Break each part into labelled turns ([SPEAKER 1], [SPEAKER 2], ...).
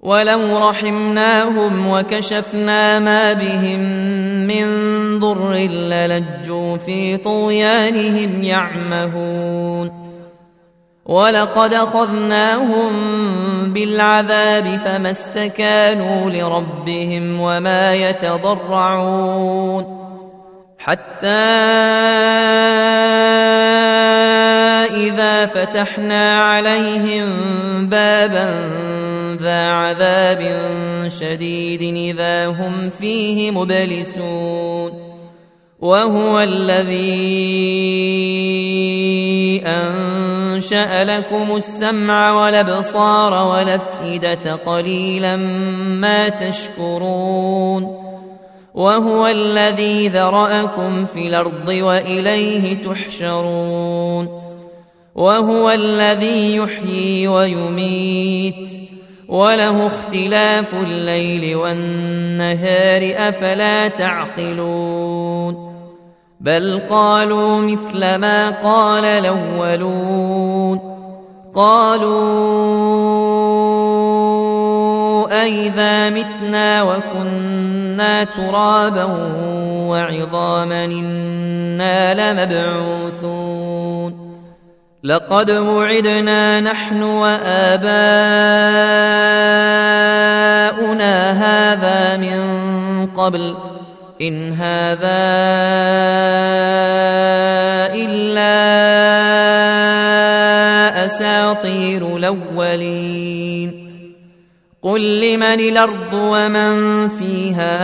[SPEAKER 1] ولو رحمناهم وكشفنا ما بهم من ضر للجوا في طغيانهم يعمهون ولقد أخذناهم بالعذاب فما استكانوا لربهم وما يتضرعون حتى إذا فتحنا عليهم بابا ذا عذاب شديد إذا هم فيه مبلسون وهو الذي أنشأ لكم السمع والأبصار والأفئدة قليلا ما تشكرون وهو الذي ذرأكم في الأرض وإليه تحشرون وهو الذي يحيي ويميت وله اختلاف الليل والنهار أفلا تعقلون بل قالوا مثل ما قال الأولون قالوا أئذا متنا وكنا ترابا وعظاما إنا لمبعوثون لقد وعدنا نحن وآباؤنا هذا من قبل إن هذا إلا أساطير الأولين قل لمن الأرض ومن فيها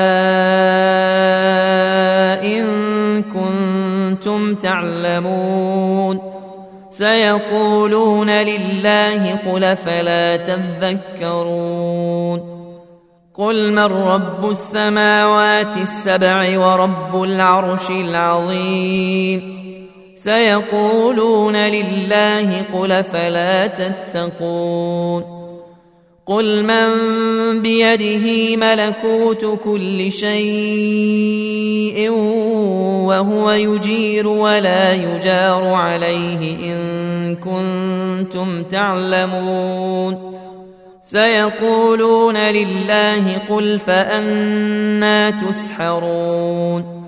[SPEAKER 1] إن كنتم تعلمون سيقولون لله قل فلا تذكرون قل من رب السماوات السبع ورب العرش العظيم سيقولون لله قل فلا تتقون قل من بيده ملكوت كل شيء وهو يجير ولا يجار عليه إن كنتم تعلمون سيقولون لله قل فأنى تسحرون